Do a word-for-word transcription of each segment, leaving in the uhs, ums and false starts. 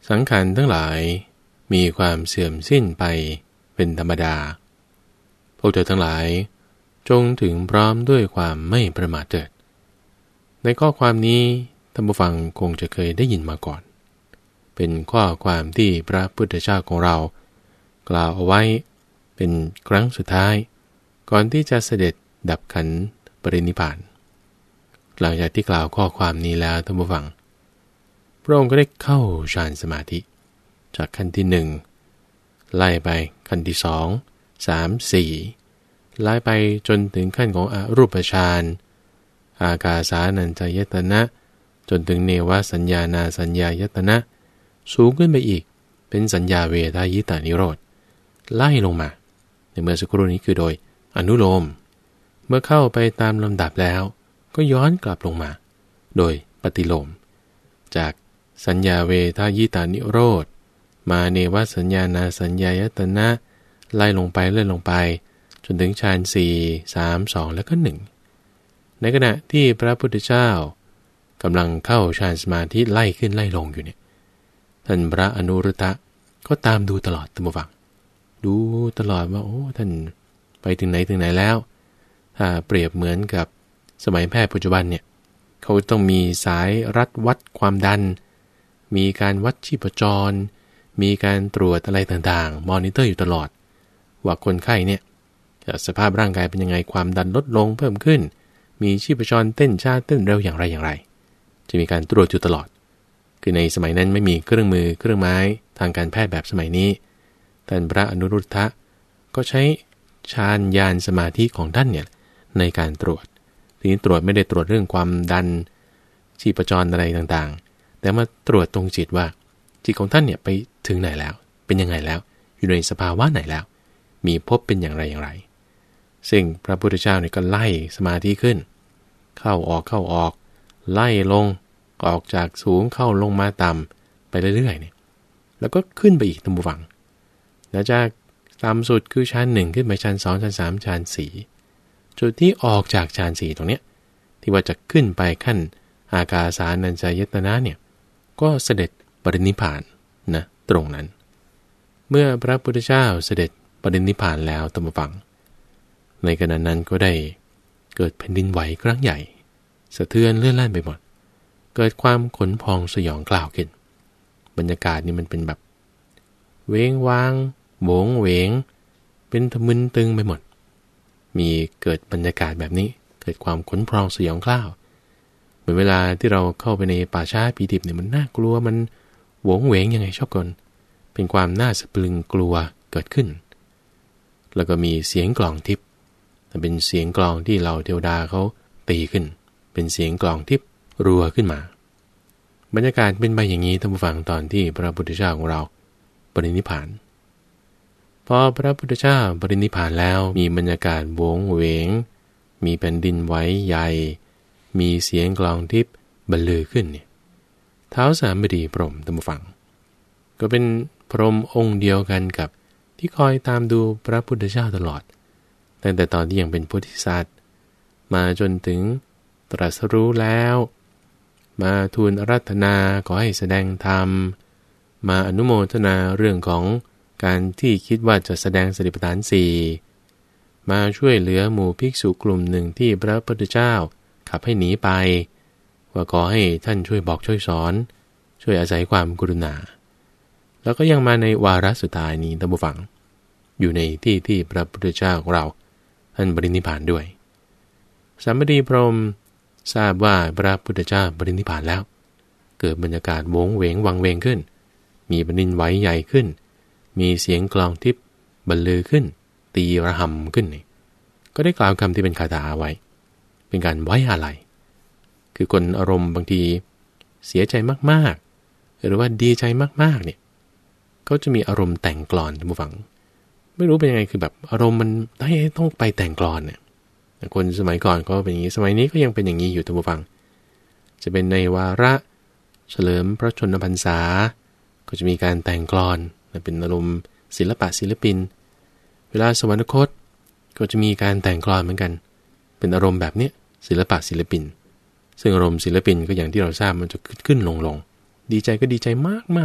สังขารทั้งหลายมีความเสื่อมสิ้นไปเป็นธรรมดาพวกเธอทั้งหลายจงถึงพร้อมด้วยความไม่ประมาทเถิดในข้อความนี้ท่านผู้ฟังคงจะเคยได้ยินมาก่อนเป็นข้อความที่พระพุทธเจ้าของเรากล่าวเอาไว้เป็นครั้งสุดท้ายก่อนที่จะเสด็จดับขันธ์ปรินิพพานหลังจากที่กล่าวข้อความนี้แล้วท่านผู้ฟังพระองค์ก็ได้เข้าฌานสมาธิจากขั้นที่หนึ่งไล่ไปขั้นที่สองสามสี่ไล่ไปจนถึงขั้นของอรูปฌานอากาสานัญจายตนะจนถึงเนวสัญญานาสัญญายตนะสูงขึ้นไปอีกเป็นสัญญาเวทายตานิโรธไล่ลงมาในเมื่อสักครู่นี้คือโดยอนุโลมเมื่อเข้าไปตามลำดับแล้วก็ย้อนกลับลงมาโดยปฏิโลมจากสัญญาเวทายตานิโรธมาเนวสัญญานาสัญญายตนะไล่ลงไปเลื่อนลงไปจนถึงฌานสี่ สาม สองแล้วก็หนึ่งในขณะที่พระพุทธเจ้ากำลังเข้าฌานสมาธิไล่ขึ้นไล่ลงอยู่เนี่ยท่านพระอนุรุตตะก็ตามดูตลอดท่านผู้ฟังดูตลอดว่าโอ้ท่านไปถึงไหนถึงไหนแล้วถ้าเปรียบเหมือนกับสมัยแพทย์ปัจจุบันเนี่ยเขาต้องมีสายรัดวัดความดันมีการวัดชีพจรมีการตรวจอะไรต่างๆมอนิเตอร์อยู่ตลอดว่าคนไข้เนี่ยสภาพร่างกายเป็นยังไงความดันลดลงเพิ่มขึ้นมีชีพจรเต้นช้าเต้นเร็วอย่างไรอย่างไรจะมีการตรวจอยู่ตลอดคือในสมัยนั้นไม่มีเครื่องมือเครื่องไม้ทางการแพทย์แบบสมัยนี้ท่านพระอนุรุทธะก็ใช้ฌานญาณสมาธิของท่านเนี่ยในการตรวจทีนี้ตรวจไม่ได้ตรวจเรื่องความดันชีพจรอะไรต่างๆแต่มาตรวจตรงจิตว่าจิตของท่านเนี่ยไปถึงไหนแล้วเป็นยังไงแล้วอยู่ในสภาวะไหนแล้วมีภพเป็นอย่างไรอย่างไรซึ่งพระพุทธเจ้าเนี่ยก็ไล่สมาธิขึ้นเข้าออกเข้าออกไล่ลงออกจากสูงเข้าลงมาต่ำไปเรื่อยๆเนี่ยแล้วก็ขึ้นไปอีกท่านผู้ฟังแล้วจากต่ำสุดคือชั้นหนึ่งขึ้นไปชั้นสองชั้นสามชั้นสี่จุดที่ออกจากชั้นสี่ตรงเนี้ยที่ว่าจะขึ้นไปขั้นอากาสานัญจายตนะเนี่ยก็เสด็จปรินิพพานนะตรงนั้นเมื่อพระพุทธเจ้าเสด็จปรินิพพานแล้วท่านผู้ฟังในขณะนั้นก็ได้เกิดแผ่นดินไหวครั้งใหญ่สะเทือนเลื่อนลั่นไปหมดเกิดความขนพองสยองกล่าวขึ้นบรรยากาศนี่มันเป็นแบบเว้งว้างโหวงเหวงเป็นทะมึนตึงไปหมดมีเกิดบรรยากาศแบบนี้เกิดความขนพองสยองกล้าวเหมือนเวลาที่เราเข้าไปในป่าช้าผีดิบเนี่ยมันน่ากลัวมันโหวงเหวงยังไงชอบกันเป็นความน่าสะพรึงกลัวเกิดขึ้นแล้วก็มีเสียงกลองทิพย์เป็นเสียงกลองที่เหล่าเทวดาเขาตีขึ้นเป็นเสียงกลองทิพย์รัวขึ้นมาบรรยากาศเป็นไปอย่างนี้ท่านผู้ฟังตอนที่พระพุทธเจ้าของเราปรินิพพานพอพระพุทธเจ้าปรินิพพานแล้วมีบรรยากาศโหวงเหวงมีแผ่นดินไหวใหญ่มีเสียงกลองทิพย์บรรลือขึ้นเนี่ยท้าวสามบดีพรหมท่านผู้ฟังก็เป็นพรหมองค์เดียวกันกับที่คอยตามดูพระพุทธเจ้าตลอดตั้งแต่ตอนที่ยังเป็นโพธิสัตว์มาจนถึงตรัสรู้แล้วมาทูลอาราธนาขอให้แสดงธรรมมาอนุโมทนาเรื่องของการที่คิดว่าจะแสดงสติปัฏฐานสี่มาช่วยเหลือหมู่ภิกษุกลุ่มหนึ่งที่พระพุทธเจ้าขับให้หนีไปว่าขอให้ท่านช่วยบอกช่วยสอนช่วยอาศัยความกรุณาแล้วก็ยังมาในวาระสุดท้ายนี้ท่านผู้ฟังอยู่ในที่ที่พระพุทธเจ้าของเราท่านปรินิพพานด้วยสามบดีพรหมทราบว่าพระพุทธเจ้าปรินิพพานแล้วเกิดบรรยากาศโหวงเหวงวังเวงขึ้นมีแผ่นดินไหวใหญ่ขึ้นมีเสียงกลองทิพย์บรรลือขึ้นตีระหำขึ้นนี่ก็ได้กล่าวคำที่เป็นคาถาไว้เป็นการไว้อาลัยคือคนอารมณ์บางทีเสียใจมากๆหรือว่าดีใจมากๆเนี่ยเขาจะมีอารมณ์แต่งกลอนท่านผู้ฟังไม่รู้เป็นยังไงคือแบบอารมณ์มันต้องไปแต่งกลอนเนี่ยคนสมัยก่อนก็เป็นอย่างนี้สมัยนี้ก็ยังเป็นอย่างนี้อยู่ท่านผู้ฟังจะเป็นในวาระเฉลิมพระชนมพรรษาก็จะมีการแต่งกลอนเป็นอารมณ์ศิลปะศิลปินเวลาสวรรคตก็จะมีการแต่งกลอนเหมือนกันเป็นอารมณ์แบบนี้ศิลปะศิลปินซึ่งอารมณ์ศิลปินก็อย่างที่เราทราบมันจะขึ้นขึ้นลงลงดีใจก็ดีใจมากมาก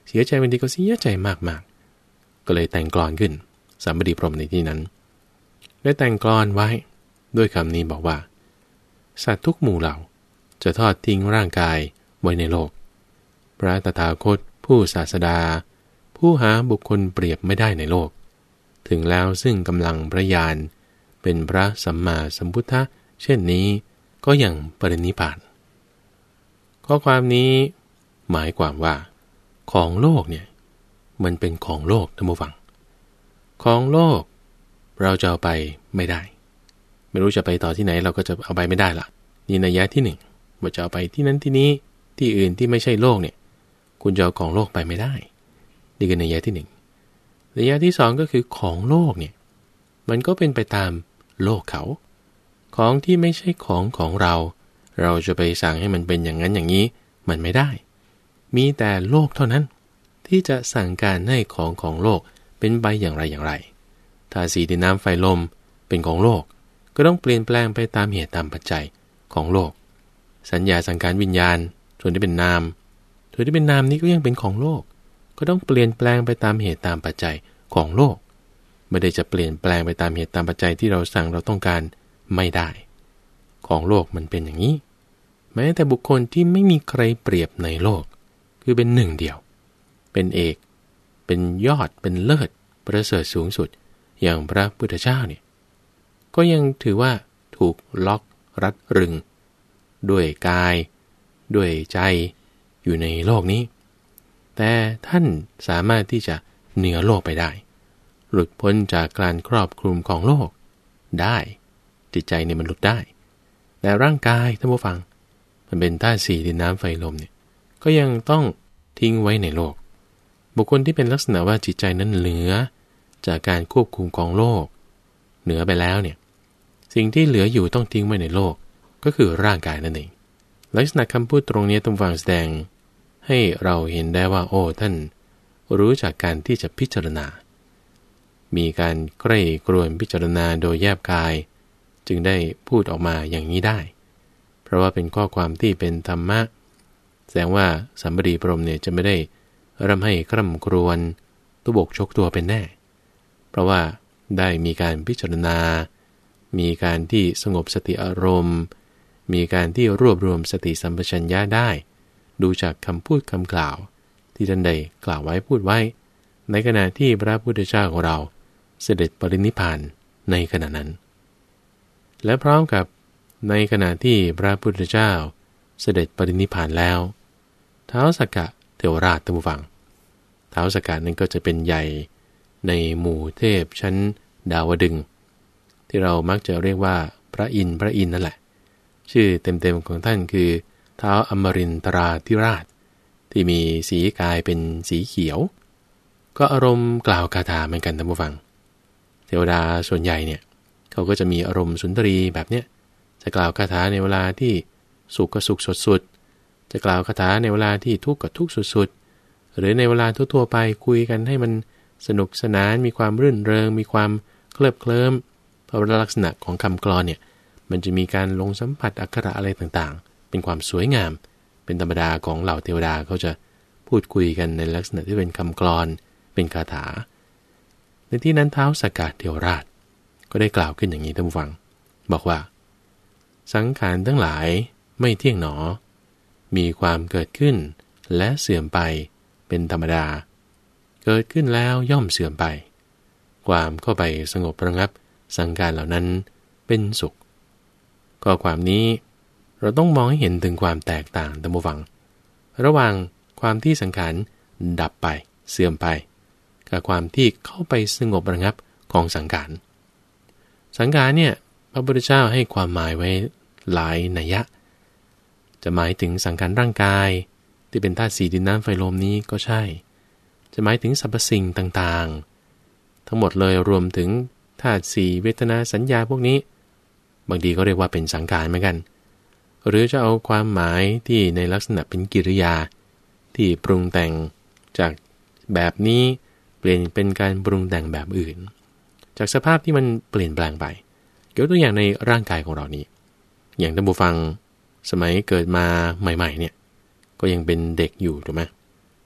เสียใจบางทีก็เสียใจมากๆก็เลยแต่งกลอนขึ้นสามบดีพรหมในที่นั้นได้แต่งกลอนไว้ด้วยคำนี้บอกว่าสัตว์ทุกหมู่เหล่าจะทอดทิ้งร่างกายไว้ในโลกพระตถาคตผู้ศาสดาผู้หาบุคคลเปรียบไม่ได้ในโลกถึงแล้วซึ่งกำลังพระญาณเป็นพระสัมมาสัมพุทธะเช่นนี้ก็ยังปรินิพพานข้อความนี้หมายความว่าของโลกเนี่ยมันเป็นของโลกท่านผู้ฟังของโลกเราจะเอาไปไม่ได้ไม่รู้จะไปต่อที่ไหนเราก็จะเอาไปไม่ได้ละนี่นัยยะที่หนึ่งว่าจะเอาไปที่นั้นที่นี้ที่อื่นที่ไม่ใช่โลกเนี่ยคุณจะเอาของโลกไปไม่ได้นี่คือนัยยะที่หนึ่งนัยยะที่สองก็คือของโลกเนี่ยมันก็เป็นไปตามโลกเขาของที่ไม่ใช่ของของเราเราจะไปสั่งให้มันเป็นอย่างนั้นอย่างนี้มันไม่ได้มีแต่โลกเท่านั้นที่จะสั่งการให้ของของโลกเป็นไปอย่างไรอย่างไรถ้าสี่ดินน้ำไฟลมเป็นของโลกก็ต้องเปลี่ยนแปลงไปตามเหตุตามปัจจัยของโลกสัญญาสังขารวิญญาณส่วนที่เป็นนามส่วนที่เป็นนามนี้ก็ยังเป็นของโลกก็ต้องเปลี่ยนแปลงไปตามเหตุตามปัจจัยของโลกไม่ได้จะเปลี่ยนแปลงไปตามเหตุตามปัจจัยที่เราสั่งเราต้องการไม่ได้ของโลกมันเป็นอย่างนี้แม้แต่บุคคลที่ไม่มีใครเปรียบในโลกคือเป็นหนึ่งเดียวเป็นเอกเป็นยอดเป็นเลิศประเสริฐสูงสุดอย่างพระพุทธเจ้าเนี่ยก็ยังถือว่าถูกล็อกรัดรึงด้วยกายด้วยใจอยู่ในโลกนี้แต่ท่านสามารถที่จะเหนือโลกไปได้หลุดพ้นจากการครอบคลุมของโลกได้จิตใจเนี่ยมันหลุดได้แต่ร่างกายท่านผู้ฟังมันเป็นธาตุสี่ดินน้ำไฟลมเนี่ยก็ยังต้องทิ้งไว้ในโลกบุคคลที่เป็นลักษณะว่าจิตใจนั้นเหนือจากการควบคุมของโลกเหนือไปแล้วเนี่ยสิ่งที่เหลืออยู่ต้องทิ้งไว้ในโลกก็คือร่างกายนั่นเองลักษณะคำพูดตรงนี้ต้องฟังแสดงให้เราเห็นได้ว่าโอ้ท่านรู้จักการที่จะพิจารณามีการใกล้กรวนพิจารณาโดยแยบกายจึงได้พูดออกมาอย่างนี้ได้เพราะว่าเป็นข้อความที่เป็นธรรมะแสดงว่าสัมบดีพรหมเนี่ยจะไม่ได้ร่ำให้คร่ำครวญตุบกชกตัวเป็นแน่เพราะว่าได้มีการพิจารณามีการที่สงบสติอารมณ์มีการที่รวบรวมสติสัมปชัญญะได้ดูจากคำพูดคำกล่าวที่ท่านได้กล่าวไว้พูดไว้ในขณะที่พระพุทธเจ้าของเราเสด็จปรินิพพานในขณะนั้นและพร้อมกับในขณะที่พระพุทธเจ้าเสด็จปรินิพพานแล้วท้าวสักกะเทวราชท่านผู้ฟังท้าวสักกะนั้นก็จะเป็นใหญ่ในหมู่เทพชั้นดาวดึงส์ที่เรามักจะเรียกว่าพระอินทร์พระอินทร์นั่นแหละชื่อเต็มๆของท่านคือท้าวอมรินทราธิราชที่มีสีกายเป็นสีเขียวก็อารมณ์กล่าวคาถาเหมือนกันท่านผู้ฟังเทวดาส่วนใหญ่เนี่ยเขาก็จะมีอารมณ์สุนทรีแบบเนี้ยจะกล่าวคาถาในเวลาที่สุขก็สุขสุดๆจะกล่าวคาถาในเวลาที่ทุกข์ก็ทุกข์สุดๆหรือในเวลาทั่วๆไปคุยกันให้มันสนุกสนานมีความรื่นเริงมีความเคลิบเคลิ้มเพราะลักษณะของคำกลอนเนี่ยมันจะมีการลงสัมผัสอักขระอะไรต่างๆเป็นความสวยงามเป็นธรรมดาของเหล่าเทวดาเขาจะพูดคุยกันในลักษณะที่เป็นคำกลอนเป็นคาถาในที่นั้นท้าวสักกะเทวราชก็ได้กล่าวขึ้นอย่างนี้ท่านผู้ฟังบอกว่าสังขารทั้งหลายไม่เที่ยงหนอมีความเกิดขึ้นและเสื่อมไปเป็นธรรมดาเกิดขึ้นแล้วย่อมเสื่อมไปความเข้าไปสงบระงับสังขารเหล่านั้นเป็นสุขข้อความนี้เราต้องมองให้เห็นถึงความแตกต่างท่านผู้ฟังระหว่างความที่สังขารดับไปเสื่อมไปกับความที่เข้าไปสงบระงับของสังขารสังขารเนี่ยพระพุทธเจ้าให้ความหมายไว้หลายนัยยะจะหมายถึงสังขารร่างกายที่เป็นธาตุสี่ดินน้ำไฟลมนี้ก็ใช่จะหมายถึงสรรพสิ่งต่างๆทั้งหมดเลยรวมถึงธาตุสี่เวทนาสัญญาพวกนี้บางทีก็เรียกว่าเป็นสังขารเหมือนกันหรือจะเอาความหมายที่ในลักษณะเป็นกิริยาที่ปรุงแต่งจากแบบนี้เปลี่ยนเป็นการปรุงแต่งแบบอื่นจากสภาพที่มันเปลี่ยนแปลงไปยกตัวอย่างในร่างกายของเรานี้อย่างท่านผู้ฟังสมัยเกิดมาใหม่ๆเนี่ยก็ยังเป็นเด็กอยู่ถูกไหม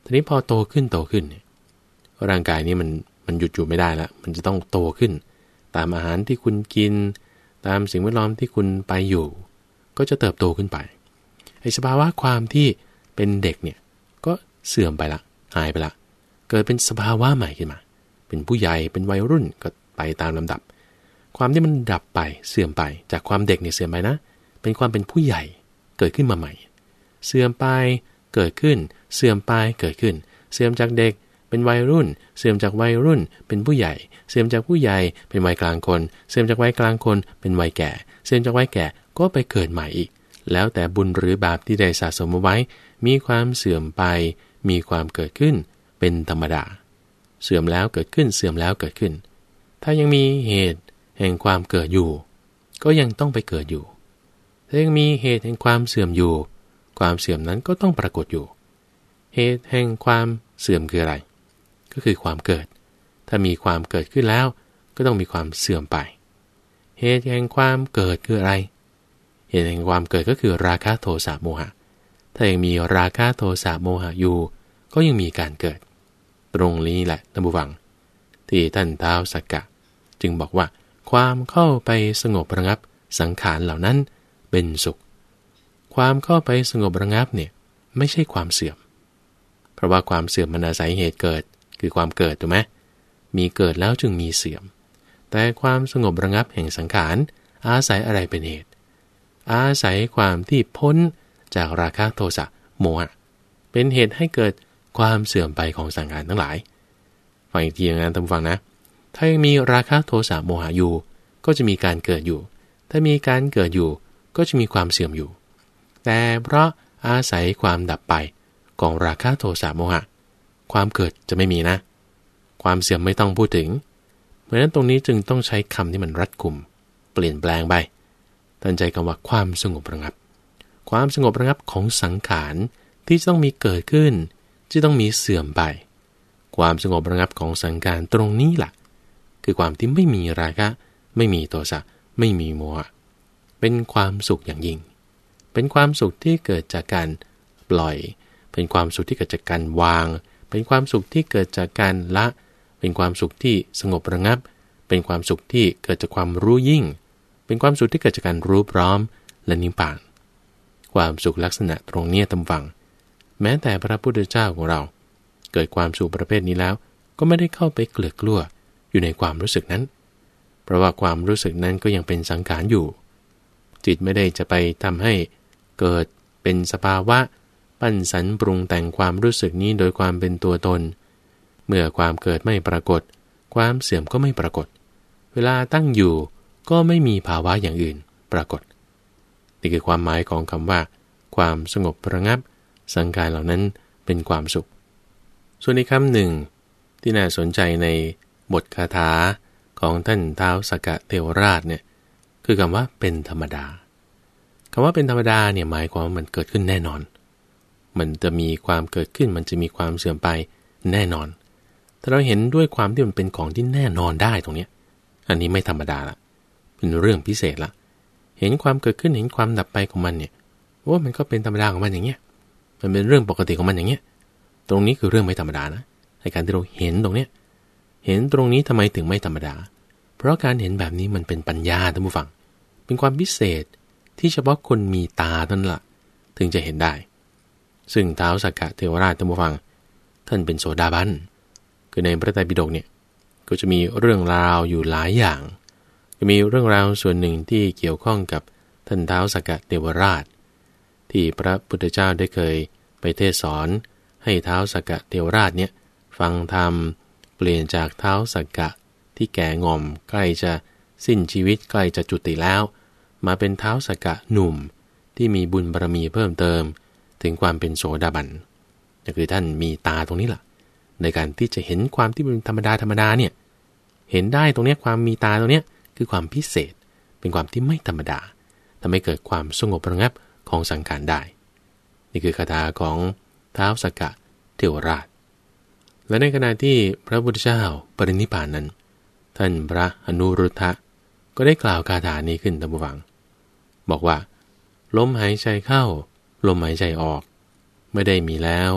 ทีนี้พอโตขึ้นโตขึ้นเนี่ยร่างกายนี้มันมันหยุดอยู่ไม่ได้แล้วมันจะต้องโตขึ้นตามอาหารที่คุณกินตามสิ่งแวดล้อมที่คุณไปอยู่ก็จะเติบโตขึ้นไปไอ้สภาวะความที่เป็นเด็กเนี่ยก็เสื่อมไปละหายไปละเกิดเป็นสภาวะใหม่ขึ้นมาเป็นผู้ใหญ่เป็นวัยรุ่นก็ไปตามลำดับความที่มันดับไปเสื่อมไปจากความเด็กเนี่ยเสื่อมไปนะเป็นความเป็นผู้ใหญ่เกิดขึ้นมาใหม่เสื่อมไปเกิดขึ้นเสื่อมไปเกิดขึ้นเสื่อมจากเด็กเป็นวัยรุ่นเสื่อมจากวัยรุ่นเป็นผู้ใหญ่เสื่อมจากผู้ใหญ่เป็นวัยกลางคนเสื่อมจากวัยกลางคนเป็นวัยแก่เสื่อมจากวัยแก่ก็ไปเกิดใหม่อีกแล้วแต่บุญหรือบาปที่ได้สะสมเอาไว้มีความเสื่อมไปมีความเกิดขึ้นเป็นธรรมดาเสื่อมแล้วเกิดขึ้นเสื่อมแล้วเกิดขึ้นถ้ายังมีเหตุแห่งความเกิดอยู่ก็ยังต้องไปเกิดอยู่ถ้ายังมีเหตุแห่งความเสื่อมอยู่ความเสื่อมนั้นก็ต้องปรากฏอยู่เหตุแห่งความเสื่อมคืออะไรก็คือความเกิดถ้ามีความเกิดขึ้นแล้วก็ต้องมีความเสื่อมไปเหตุแห่งความเกิดคืออะไรเหตุแห่งความเกิดก็คือราคะโทสะโมหะถ้ายังมีราคะโทสะโมหะอยู่ก็ยังมีการเกิดตรงนี้แหละท่านผู้ฟังที่ท่านท้าวสักกะจึงบอกว่าความเข้าไปสงบระงับสังขารเหล่านั้นเป็นสุขความเข้าไปสงบระงับเนี่ยไม่ใช่ความเสื่อมเพราะว่าความเสื่อมมันอาศัยเหตุเกิดคือความเกิดถูกไหมมีเกิดแล้วจึงมีเสื่อมแต่ความสงบระงับแห่งสังขารอาศัยอะไรเป็นเหตุอาศัยความที่พ้นจากราคะโทสะโมหะเป็นเหตุให้เกิดความเสื่อมไปของสังขารทั้งหลายฟังอีกทีนะท่านผู้ฟังนะถ้ายังมีราคะโทสะโมหะอยู่ก็จะมีการเกิดอยู่ถ้ามีการเกิดอยู่ก็จะมีความเสื่อมอยู่แต่เพราะอาศัยความดับไปของราคะโทสะโมหะความเกิดจะไม่มีนะความเสื่อมไม่ต้องพูดถึงเพราะฉะนั้นตรงนี้จึงต้องใช้คำที่มันรัดกุมเปลี่ยนแปลงไปท่านใจคำว่าความสงบระงับความสงบระงับของสังขารที่ต้องมีเกิดขึ้นที่ต้องมีเสื่อมไปความสงบระงับของสังขารตรงนี้ล่ะคือความที่ไม่มีราคะไม่มีโทสะไม่มีโมหะเป็นความสุขอย่างยิ่งเป็นความสุขที่เกิดจากการปล่อยเป็นความสุขที่เกิดจากการวางเป็นความสุขที่เกิดจากการละเป็นความสุขที่สงบระงับเป็นความสุขที่เกิดจากความรู้ยิ่งเป็นความสุขที่เกิดจากการรู้พร้อมและนิพพานความสุขลักษณะตรงนี้ตำฝังแม้แต่พระพุทธเจ้าของเราเกิดความสุขประเภทนี้แล้วก็ไม่ได้เข้าไปเกลือกกลัวอยู่ในความรู้สึกนั้นเพราะว่าความรู้สึกนั้นก็ยังเป็นสังขารอยู่จิตไม่ได้จะไปทำให้เกิดเป็นสภาวะปั้นสรรปรุงแต่งความรู้สึกนี้โดยความเป็นตัวตนเมื่อความเกิดไม่ปรากฏความเสื่อมก็ไม่ปรากฏเวลาตั้งอยู่ก็ไม่มีภาวะอย่างอื่นปรากฏนี่คือความหมายของคำว่าความสงบระงับสังขารเหล่านั้นเป็นความสุขส่วนอีกคำหนึ่งที่น่าสนใจในบทคาถาของท่านท้าวสักกะเทวราชเนี่ยคือคำว่าเป็นธรรมดาคำว่าเป็นธรรมดาเนี่ยหมายความว่ามันเกิดขึ้นแน่นอนมันจะมีความเกิดขึ้นมันจะมีความเสื่อมไปแน่นอนถ้าเราเห็นด้วยความที่มันเป็นของที่แน่นอนได้ตรงนี้อันนี้ไม่ธรรมดาละเป็นเรื่องพิเศษละเห็นความเกิดขึ้นเห็นความดับไปของมันเนี่ยว่ามันก็เป็นธรรมดาของมันอย่างเงี้ยมันเป็นเรื่องปกติของมันอย่างเงี้ยตรงนี้คือเรื่องไม่ธรรมดานะในการที่เราเห็นตรงเนี้ยเห็นตรงนี้ทำไมถึงไม่ธรรมดาเพราะการเห็นแบบนี้มันเป็นปัญญาท่านผู้ฟังเป็นความพิเศษที่เฉพาะคนมีตาเท่านั้นละถึงจะเห็นได้ซึ่งท้าวสักกะเทวราชท่านผู้ฟังท่านเป็นโสดาบันคือในพระไตรปิฎกเนี่ยก็จะมีเรื่องราวอยู่หลายอย่างจะมีเรื่องราวส่วนหนึ่งที่เกี่ยวข้องกับท่านท้าวสักกะเทวราชที่พระพุทธเจ้าได้เคยไปเทศสอนให้ท้าวสักกะเทวราชเนี่ยฟังธรรมเปลี่ยนจากท้าวสักกะที่แก่งอมใกล้จะสิ้นชีวิตใกล้จะจุติแล้วมาเป็นท้าวสักกะหนุ่มที่มีบุญบารมีเพิ่มเติมถึงความเป็นโสดาบันก็คือท่านมีตาตรงนี้แหละในการที่จะเห็นความที่เป็นธรรมดาธรรมดาเนี่ยเห็นได้ตรงนี้ความมีตาตรงนี้คือความพิเศษเป็นความที่ไม่ธรรมดาทำให้เกิดความสงบระงับของสังขารได้นี่คือคาถาของท้าวสักกะเทวราชและในขณะที่พระพุทธเจ้าปรินิพพานนั้นท่านพระอนุรุทธะก็ได้กล่าวคาถานี้ขึ้นตามฟังบอกว่าลมหายใจเข้าลมหายใจออกไม่ได้มีแล้ว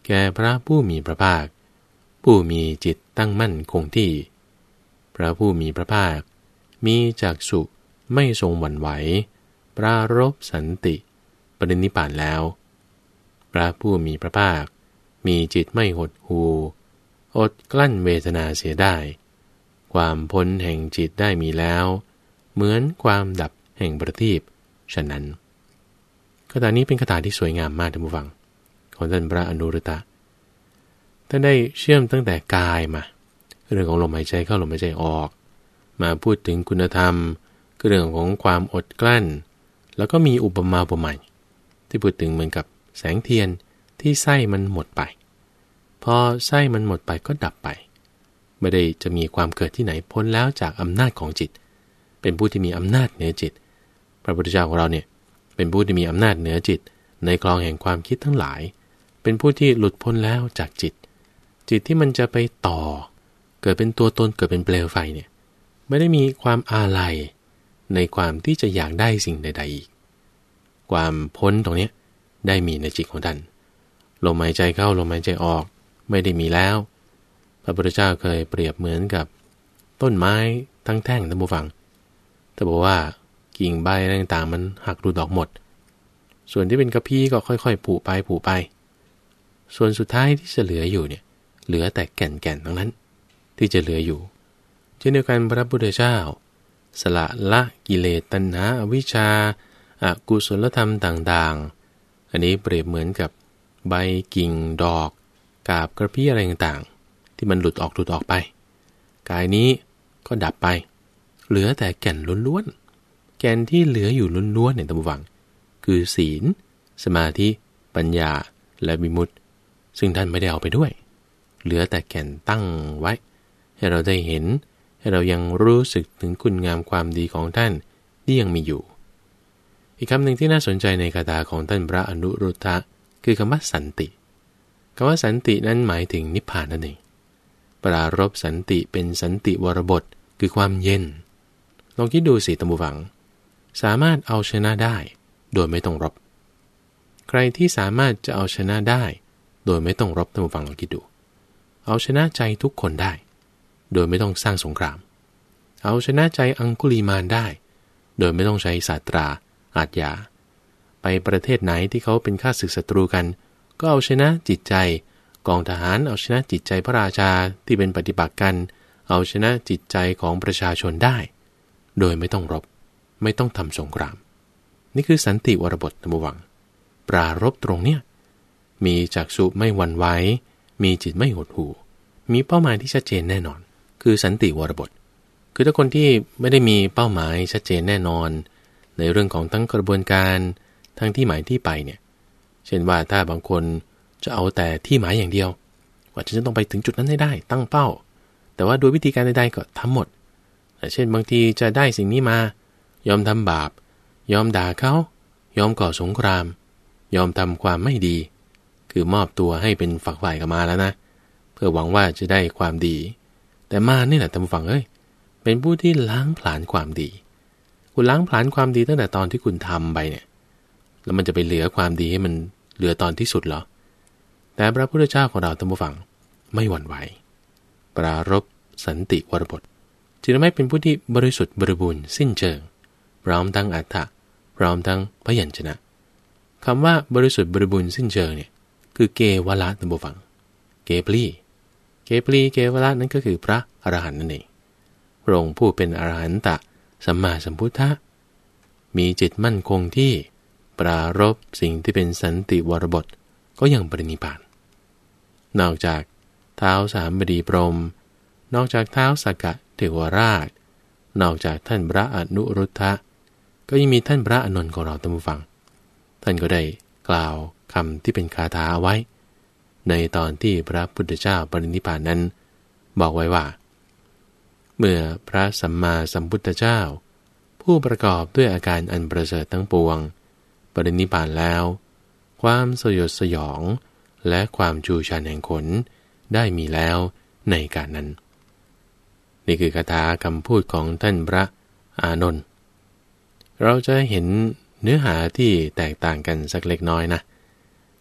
แก่พระผู้มีพระภาคผู้มีจิตตั้งมั่นคงที่พระผู้มีพระภาคมีจักษุไม่ทรงหวั่นไหวปรารภสันติปรินิพพานแล้วพระผู้มีพระภาคมีจิตไม่หดหู่อดกลั้นเวทนาเสียได้ความพ้นแห่งจิตได้มีแล้วเหมือนความดับแห่งประทีปฉะนั้นคาถานี้เป็นคาถาที่สวยงามมากท่านผู้ฟังของท่านพระอนุรุตตะท่านได้เชื่อมตั้งแต่กายมาเรื่องของลมหายใจเข้าลมหายใจออกมาพูดถึงคุณธรรมเรื่องของความอดกลั้นแล้วก็มีอุปมาอุปไมยที่พูดถึงเหมือนกับแสงเทียนที่ไส้มันหมดไปพอไส้มันหมดไปก็ดับไปไม่ได้จะมีความเกิดที่ไหนพ้นแล้วจากอำนาจของจิตเป็นผู้ที่มีอำนาจเหนือจิตพระพุทธเจ้าของเราเนี่ยเป็นผู้ที่มีอำนาจเหนือจิตในคลองแห่งความคิดทั้งหลายเป็นผู้ที่หลุดพ้นแล้วจากจิตจิตที่มันจะไปต่อเกิดเป็นตัวตนเกิดเป็นเปลวไฟเนี่ยไม่ได้มีความอาลัยในความที่จะอยากได้สิ่งใดๆอีกความพ้นตรงนี้ได้มีในจิตของท่านลมหายใจเข้าลมหายใจออกไม่ได้มีแล้วพระพุทธเจ้าเคยเปรียบเหมือนกับต้นไม้ทั้งแท่งท่านผู้ฟังถ้าบอกว่ากิ่งใบต่างๆมันหักหลุดออกหมดส่วนที่เป็นกระพี้ก็ค่อยๆผุไปผุไปส่วนสุดท้ายที่จะเหลืออยู่เนี่ยเหลือแต่แก่นๆทั้งนั้นที่จะเหลืออยู่เช่นเดียวกันพระพุทธเจ้าสละละกิเลสตัณหาอวิชชาอกุศลธรรมต่างๆอันนี้เปรียบเหมือนกับใบกิ่งดอกกาบกระพี้อะไรต่างๆที่มันหลุดออกหลุดออกไปกายนี้ก็ดับไปเหลือแต่แก่นล้วนๆแก่นที่เหลืออยู่ล้วนๆในตัมวังคือศีลสมาธิปัญญาและวิมุตติซึ่งท่านไม่ได้เอาไปด้วยเหลือแต่แก่นตั้งไว้ให้เราได้เห็นให้เรายังรู้สึกถึงคุณงามความดีของท่านที่ยังมีอยู่อีกคำหนึ่งที่น่าสนใจในคาถาของท่านพระอนุรุทธะคือคำว่าสันติคำว่าสันตินั้นหมายถึงนิพพานนั่นเองปรารภสันติเป็นสันติวรบทคือความเย็นลองคิดดูสิตัมบูฟังสามารถเอาชนะได้โดยไม่ต้องรบใครที่สามารถจะเอาชนะได้โดยไม่ต้องรบตัมบูฟังลองคิดดูเอาชนะใจทุกคนได้โดยไม่ต้องสร้างสงครามเอาชนะใจอังคุลีมานได้โดยไม่ต้องใช้ศาสตราอาทยาไปประเทศไหนที่เขาเป็นข้าศึกศัตรูกันก็เอาชนะจิตใจกองทหารเอาชนะจิตใจพระราชาที่เป็นปฏิปักษ์กันเอาชนะจิตใจของประชาชนได้โดยไม่ต้องรบไม่ต้องทำสงครามนี่คือสันติวรบทธรรมวังปรารภตรงเนี้ยมีจักษุไม่หวั่นไหวมีจิตไม่หดหู่มีเป้าหมายที่ชัดเจนแน่นอนคือสันติวรบทคือถ้าคนที่ไม่ได้มีเป้าหมายชัดเจนแน่นอนในเรื่องของทั้งกระบวนการทั้งที่หมายที่ไปเนี่ยเช่นว่าถ้าบางคนจะเอาแต่ที่หมายอย่างเดียวว่าฉันจะต้องไปถึงจุดนั้นให้ได้ตั้งเป้าแต่ว่าโดยวิธีการใดๆก็ทำหมดเช่นบางทีจะได้สิ่งนี้มายอมทำบาปยอมด่าเขายอมก่อสงครามยอมทำความไม่ดีคือมอบตัวให้เป็นฝักฝ่ายกับมาแล้วนะเพื่อหวังว่าจะได้ความดีแต่มานี่แหละท่านฟังเอ้ยเป็นผู้ที่ล้างผลาญความดีคุณล้างผลาญความดีตั้งแต่ตอนที่คุณทำไปเนี่ยแล้วมันจะไปเหลือความดีให้มันเหลือตอนที่สุดเหรอแต่พระพุทธเจ้าของเราท่านผู้ฟังไม่หวั่นไหวปรารภสันติวรบทจึงทำให้เป็นผู้ที่บริสุทธิ์บริบูรณ์สิ้นเชิงพร้อมทั้งอรรถะพร้อมทั้งพยัญชนะคำว่าบริสุทธิ์บริบูรณ์สิ้นเชิงเนี่ยคือเกวละท่านผู้ฟังเกปลีเกปลีเกวละนั้นก็คือพระอรหันต์นั่นเองพระองค์ผู้เป็นอรหันตะสัมมาสัมพุทธะมีจิตมั่นคงที่ปรารภสิ่งที่เป็นสันติวรบทก็ยังปรินิพพานนอกจากเท้าสามบดีพรหมนอกจากเท้าสักกะเทวราชนอกจากท่านพระอนุรุทธะก็ยังมีท่านพระอานนท์ของเราท่านผู้ฟังท่านก็ได้กล่าวคำที่เป็นคาถาไว้ในตอนที่พระพุทธเจ้าปรินิพพานนั้นบอกไว้ว่าเมื่อพระสัมมาสัมพุทธเจ้าผู้ประกอบด้วยอาการอันประเสริฐทั้งปวงปรินิพพานแล้วความสยดสยองและความชูชันแห่งขนได้มีแล้วในการนั้นนี่คือคาถาคำพูดของท่านพระอานนท์เราจะเห็นเนื้อหาที่แตกต่างกันสักเล็กน้อยนะ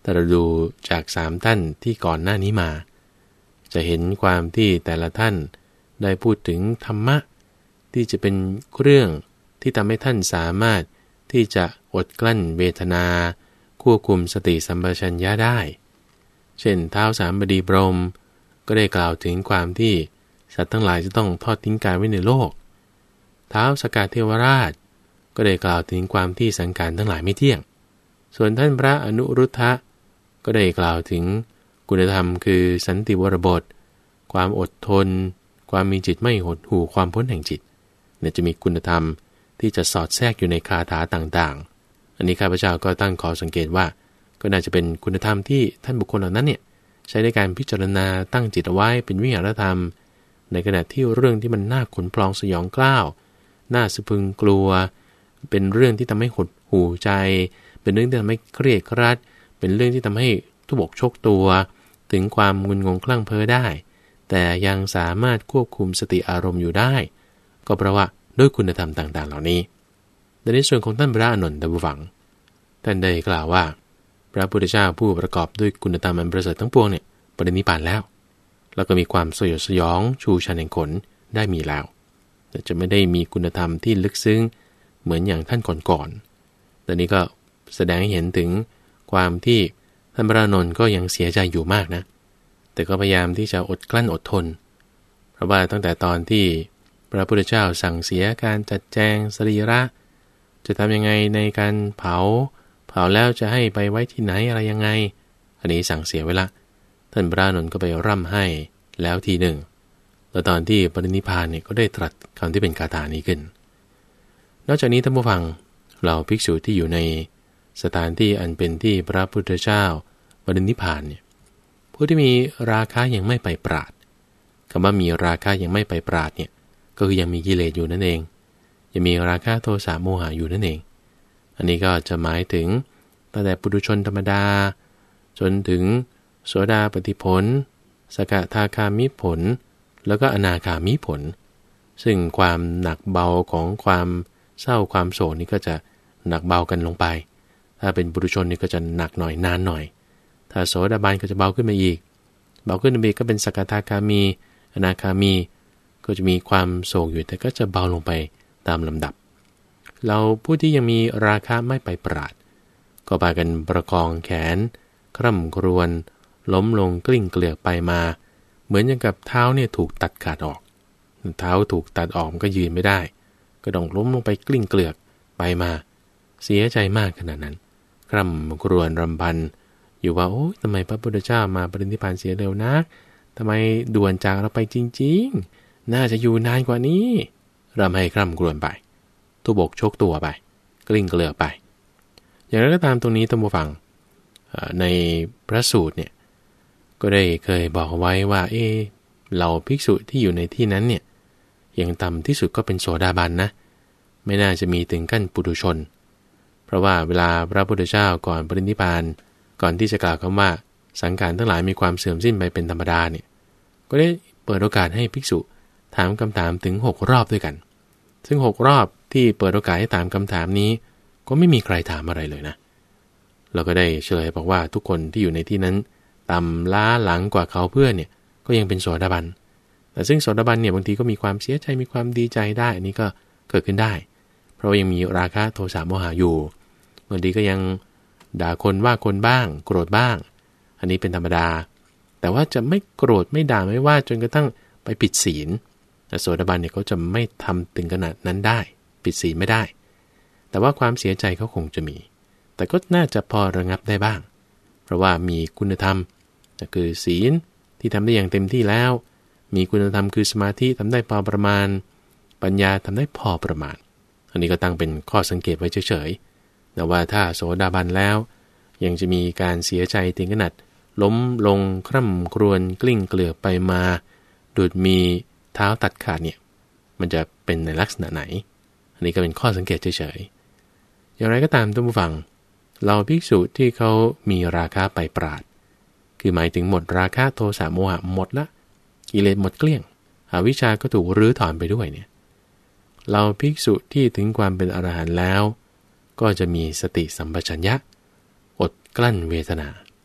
ถ้าเราดูจากสามท่านที่ก่อนหน้านี้มาจะเห็นความที่แต่ละท่านได้พูดถึงธรรมะที่จะเป็นเรื่องที่ทำให้ท่านสามารถที่จะอดกลั้นเวทนาควบคุมสติสัมปชัญญะได้เช่นท้าวสามบดีพรหมก็ได้กล่าวถึงความที่สัตว์ทั้งหลายจะต้องทอดทิ้งกายไว้ในโลกท้าวสกเทวราชก็ได้กล่าวถึงความที่สังขารทั้งหลายไม่เที่ยงส่วนท่านพระอนุรุทธะก็ได้กล่าวถึงคุณธรรมคือสันติวรบทความอดทนความมีจิตไม่หดหู่ความพ้นแห่งจิตเนี่ยจะมีคุณธรรมที่จะสอดแทรกอยู่ในคาถาต่างๆอันนี้ข้าพเจ้าก็ตั้งข้อสังเกตว่าก็น่าจะเป็นคุณธรรมที่ท่านบุคคลเหล่านั้นเนี่ยใช้ในการพิจารณาตั้งจิตเอาไว้เป็นวิหารธรรมในขณะที่เรื่องที่มันน่าขนพองสยองกล้าวน่าสะพรึงกลัวเป็นเรื่องที่ทำให้หดหู่ใจเป็นเรื่องที่ทำให้เครียดครัดเป็นเรื่องที่ทำให้ทุบอกชกตัวถึงความงุนงงคลั่งเพ้อได้แต่ยังสามารถควบคุมสติอารมณ์อยู่ได้ก็เพราะว่าด้วยคุณธรรมต่างๆเหล่านี้ในส่วนของท่านพระอานนท์ท่านผู้ฟังท่านได้กล่าวว่าพระพุทธเจ้าผู้ประกอบด้วยคุณธรรมอันประเสริฐทั้งปวงเนี่ยปรินิพพานแล้วแล้วก็มีความสยดสยองชูชันแห่งขนได้มีแล้วแต่จะไม่ได้มีคุณธรรมที่ลึกซึ้งเหมือนอย่างท่านก่อนๆแต่นี้ก็แสดงให้เห็นถึงความที่ท่านพระอานนท์ก็ยังเสียใจอยู่มากนะแต่ก็พยายามที่จะอดกลั้นอดทนเพราะว่าตั้งแต่ตอนที่พระพุทธเจ้าสั่งเสียการจัดแจงสรีระจะทำยังไงในการเผาเผาแล้วจะให้ไปไว้ที่ไหนอะไรยังไงอันนี้สั่งเสียไว้ละท่านพระอานนท์ก็ไปร่ำให้แล้วทีหนึ่งแล้วตอนที่ปรินิพพานเนี่ยก็ได้ตรัสคำที่เป็นคาถานี้ขึ้นนอกจากนี้ท่านผู้ฟังเหล่าภิกษุที่อยู่ในสถานที่อันเป็นที่พระพุทธเจ้าปรินิพพานเนี่ยผู้ที่มีราคะยังไม่ไปปราดคำว่ามีราคะยังไม่ไปปราดเนี่ยก็คือยังมีกิเลสอยู่นั่นเองยังมีราคะโทสะโมหะอยู่นั่นเองอันนี้ก็จะหมายถึงตั้งแต่ปุถุชนธรรมดาจนถึงโสดาปัตติผลสกทาคามิผลแล้วก็อนาคามิผลซึ่งความหนักเบาของความเศร้าความโศกนี่ก็จะหนักเบากันลงไปถ้าเป็นปุถุชนนี่ก็จะหนักหน่อยนานหน่อยถ้าโสดาบันก็จะเบาขึ้นมาอีกเบาขึ้นไปอีกก็เป็นสกทาคามีอนาคามีก็จะมีความโศกอยู่แต่ก็จะเบาลงไปตามลำดับเราผู้ที่ยังมีราคะไม่ไปปราดก็พากันประคองแขนคร่ำครวญล้มลงกลิ้งเกลือกไปมาเหมือนอย่างกับเท้าเนี่ยถูกตัดขาดออกเท้าถูกตัดออกมันก็ยืนไม่ได้ก็ต้องล้มลงไปกลิ้งเกลือกไปมาเสียใจมากขนาดนั้นคร่ำครวญรำพันอยู่ว่าโอ๊ยทำไมพระพุทธเจ้ามาปรินิพพานเสียเร็วนักทำไมด่วนจากเราไปจริงๆน่าจะอยู่นานกว่านี้รำให้คร่ำครวญไปทุบกชกตัวไปกลิ้งเกลือกไปอย่างไรก็ตามตรงนี้ท่านผู้ฟังในพระสูตรเนี่ยก็ได้เคยบอกไว้ว่าเออเราภิกษุที่อยู่ในที่นั้นเนี่ยอย่างต่ำที่สุดก็เป็นโสดาบันนะไม่น่าจะมีถึงขั้นปุถุชนเพราะว่าเวลาพระพุทธเจ้าก่อนปรินิพพานก่อนที่จะกล่าวคำว่าสังขารทั้งหลายมีความเสื่อมสิ้นไปเป็นธรรมดาเนี่ยก็ได้เปิดโอกาสให้ภิกษุถามคำถามถึงหกรอบด้วยกันซึ่งหกรอบที่เปิดโอกาสให้ถามคำถามนี้ก็ไม่มีใครถามอะไรเลยนะเราก็ได้เฉลยบอกว่าทุกคนที่อยู่ในที่นั้นต่ำล้าหลังกว่าเขาเพื่อนเนี่ยก็ยังเป็นโสดาบันแต่ซึ่งโสดาบันเนี่ยบางทีก็มีความเสียใจมีความดีใจได้อันนี้ก็เกิดขึ้นได้เพราะว่ายังมีราคะโทสะโมหะอยู่บางทีก็ยังด่าคนว่าคนบ้างโกรธบ้างอันนี้เป็นธรรมดาแต่ว่าจะไม่โกรธไม่ด่าไม่ว่าจนกระทั่งไปผิดศีลแต่โสดาบันเนี่ยเขาจะไม่ทำถึงขนาดนั้นได้ผิดศีลไม่ได้แต่ว่าความเสียใจเขาคงจะมีแต่ก็น่าจะพอระงับได้บ้างเพราะว่ามีคุณธรรมก็คือศีลที่ทำได้อย่างเต็มที่แล้วมีคุณธรรมคือสมาธิทำได้พอประมาณปัญญาทำได้พอประมาณอันนี้ก็ตั้งเป็นข้อสังเกตไว้เฉยๆแต่ว่าถ้าโสดาบันแล้วยังจะมีการเสียใจถึงขนาดล้มลงคร่ำครวญกลิ้งเกลือกไปมาดุจมีเท้าตัดขาดเนี่ยมันจะเป็นในลักษณะไหนอันนี้ก็เป็นข้อสังเกตเฉยๆอย่างไรก็ตามท่านผู้ฟังเราภิกษุที่เขามีราคะไปปราดคือหมายถึงหมดราคะโทสะโมหะหมดละกิเลสหมดเกลี้ยงอวิชชาก็ถูกรื้อถอนไปด้วยเนี่ยเราภิกษุที่ถึงความเป็นอรหันต์แล้วก็จะมีสติสัมปชัญญะอดกลั้นเวทนา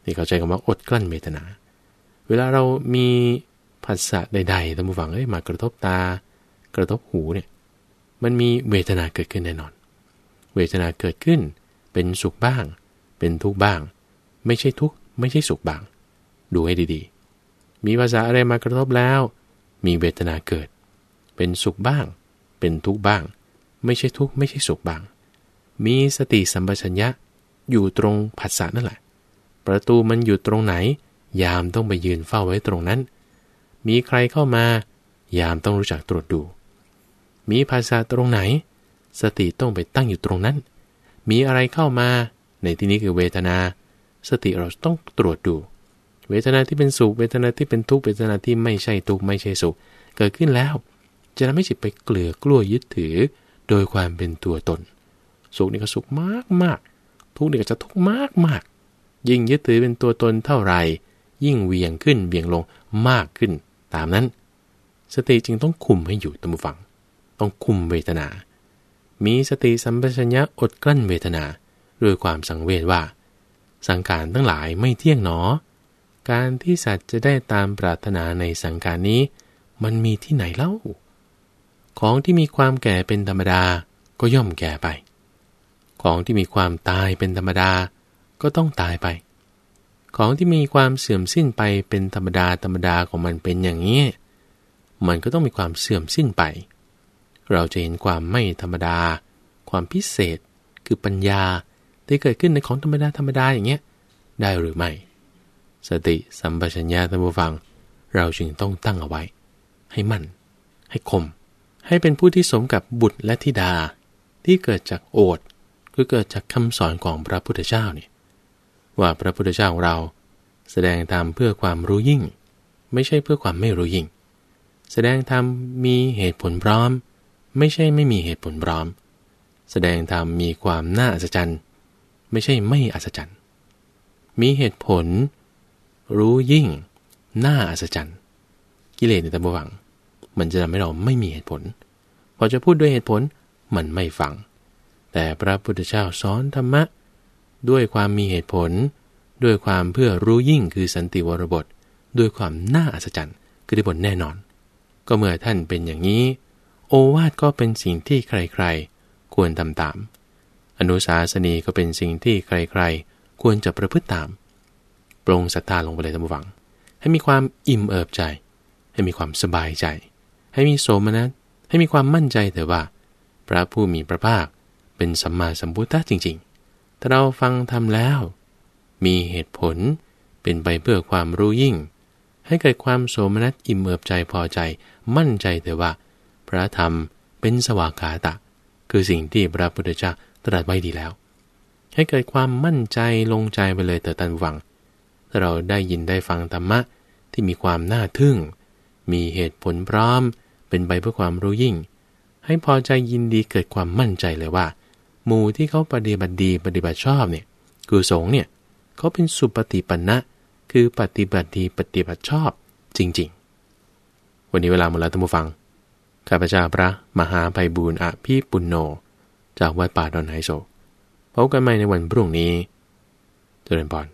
ที่เขาใช้คำว่าอดกลั้นเวทนาเวลาเรามีผัสสะใดๆท่านผู้ฟังเอ้ยมากระทบตากระทบหูเนี่ยมันมีเวทนาเกิดขึ้นแน่นอนเวทนาเกิดขึ้นเป็นสุขบ้างเป็นทุกข์บ้างไม่ใช่ทุกข์ไม่ใช่สุขบ้างดูให้ดีๆมีภาษาอะไรมากระทบแล้วมีเวทนาเกิดเป็นสุขบ้างเป็นทุกข์บ้างไม่ใช่ทุกข์ไม่ใช่สุขบ้างมีสติสัมปชัญญะอยู่ตรงผัสสะนั่นแหละประตูมันอยู่ตรงไหนยามต้องไปยืนเฝ้าไว้ตรงนั้นมีใครเข้ามายามต้องรู้จักตรวจดูมีภาษาตรงไหนสติต้องไปตั้งอยู่ตรงนั้นมีอะไรเข้ามาในที่นี้คือเวทนาสติเราต้องตรวจดูเวทนาที่เป็นสุขเวทนาที่เป็นทุกข์เวทนาที่ไม่ใช่ทุกข์ไม่ใช่สุขเกิดขึ้นแล้วจะทำให้จิตไปเกลือกลั้วยึดถือโดยความเป็นตัวตนสุขนี่ก็สุขมากมากทุกข์นี่ก็จะทุกข์มากมากยิ่งยึดถือเป็นตัวตนเท่าไหร่ยิ่งเวียงขึ้นเวียงลงมากขึ้นตามนั้นสติจึงต้องคุมให้อยู่ตามฟังต้องคุมเวทนามีสติสัมปชัญญะอดกลั้นเวทนาด้วยความสังเวชว่าสังขารทั้งหลายไม่เที่ยงหนอการที่สัตว์จะได้ตามปรารถนาในสังขารนี้มันมีที่ไหนเล่าของที่มีความแก่เป็นธรรมดาก็ย่อมแก่ไปของที่มีความตายเป็นธรรมดาก็ต้องตายไปของที่มีความเสื่อมสิ้นไปเป็นธรรมดาธรรมดาของมันเป็นอย่างนี้มันก็ต้องมีความเสื่อมสิ้นไปเราจะเห็นความไม่ธรรมดาความพิเศษคือปัญญาที่เกิดขึ้นในของธรรมดาธรรมดาอย่างเงี้ยได้หรือไม่สติสัมปชัญญะท่านผู้ฟังเราจึงต้องตั้งเอาไว้ให้มั่นให้คมให้เป็นผู้ที่สมกับบุตรและธิดาที่เกิดจากโอษฐ์คือเกิดจากคำสอนของพระพุทธเจ้าเนี่ยว่าพระพุทธเจ้าของเราแสดงธรรมเพื่อความรู้ยิ่งไม่ใช่เพื่อความไม่รู้ยิ่งแสดงธรรมมีเหตุผลพร้อมไม่ใช่ไม่มีเหตุผลพร้อมแสดงธรรมมีความน่าอัศจรรย์ไม่ใช่ไม่อัศจรรย์มีเหตุผลรู้ยิ่งน่าอัศจรรย์กิเลสในตะบวังมันจะทำให้เราไม่มีเหตุผลพอจะพูดด้วยเหตุผลมันไม่ฟังแต่พระพุทธเจ้าสอนธรรมะด้วยความมีเหตุผลด้วยความเพื่อรู้ยิ่งคือสันติวรบทด้วยความน่าอัศจรรย์คือได้ผลแน่นอนก็เมื่อท่านเป็นอย่างนี้โอวาทก็เป็นสิ่งที่ใครๆควรทำตามอนุสาสนีก็เป็นสิ่งที่ใครๆควรจะประพฤติตามปรงศรัทธาลงไปเลยท่านผู้ฟังให้มีความอิ่มเอิบใจให้มีความสบายใจให้มีโสมนัสให้มีความมั่นใจแต่ว่าพระผู้มีพระภาคเป็นสัมมาสัมพุทธะจริงๆถ้าเราฟังธรรมแล้วมีเหตุผลเป็นไปเพื่อความรู้ยิ่งให้เกิดความโสมนัสอิ่มเอิบใจพอใจมั่นใจแต่ว่าพระธรรมเป็นสวากขาตะคือสิ่งที่พระพุทธเจ้าตรัสไว้ดีแล้วให้เกิดความมั่นใจลงใจไปเลยเถิดท่านผู้ฟังถ้าเราได้ยินได้ฟังธรรมะที่มีความน่าทึ่งมีเหตุผลพร้อมเป็นไปเพื่อความรู้ยิ่งให้พอใจยินดีเกิดความมั่นใจเลยว่าหมู่ที่เขาปฏิบัติดีปฏิบัติชอบเนี่ยคือสงฆ์เนี่ยเขาเป็นสุปฏิปันนะคือปฏิบัติดีปฏิบัติชอบจริงๆวันนี้เวลาหมดแล้วท่านผู้ฟังข้าพเจ้าพระมหาไพบูลย์อภิปุณโญจากวัดป่าดอนไหโศกพบกันใหม่ในวันพรุ่งนี้เจริญพร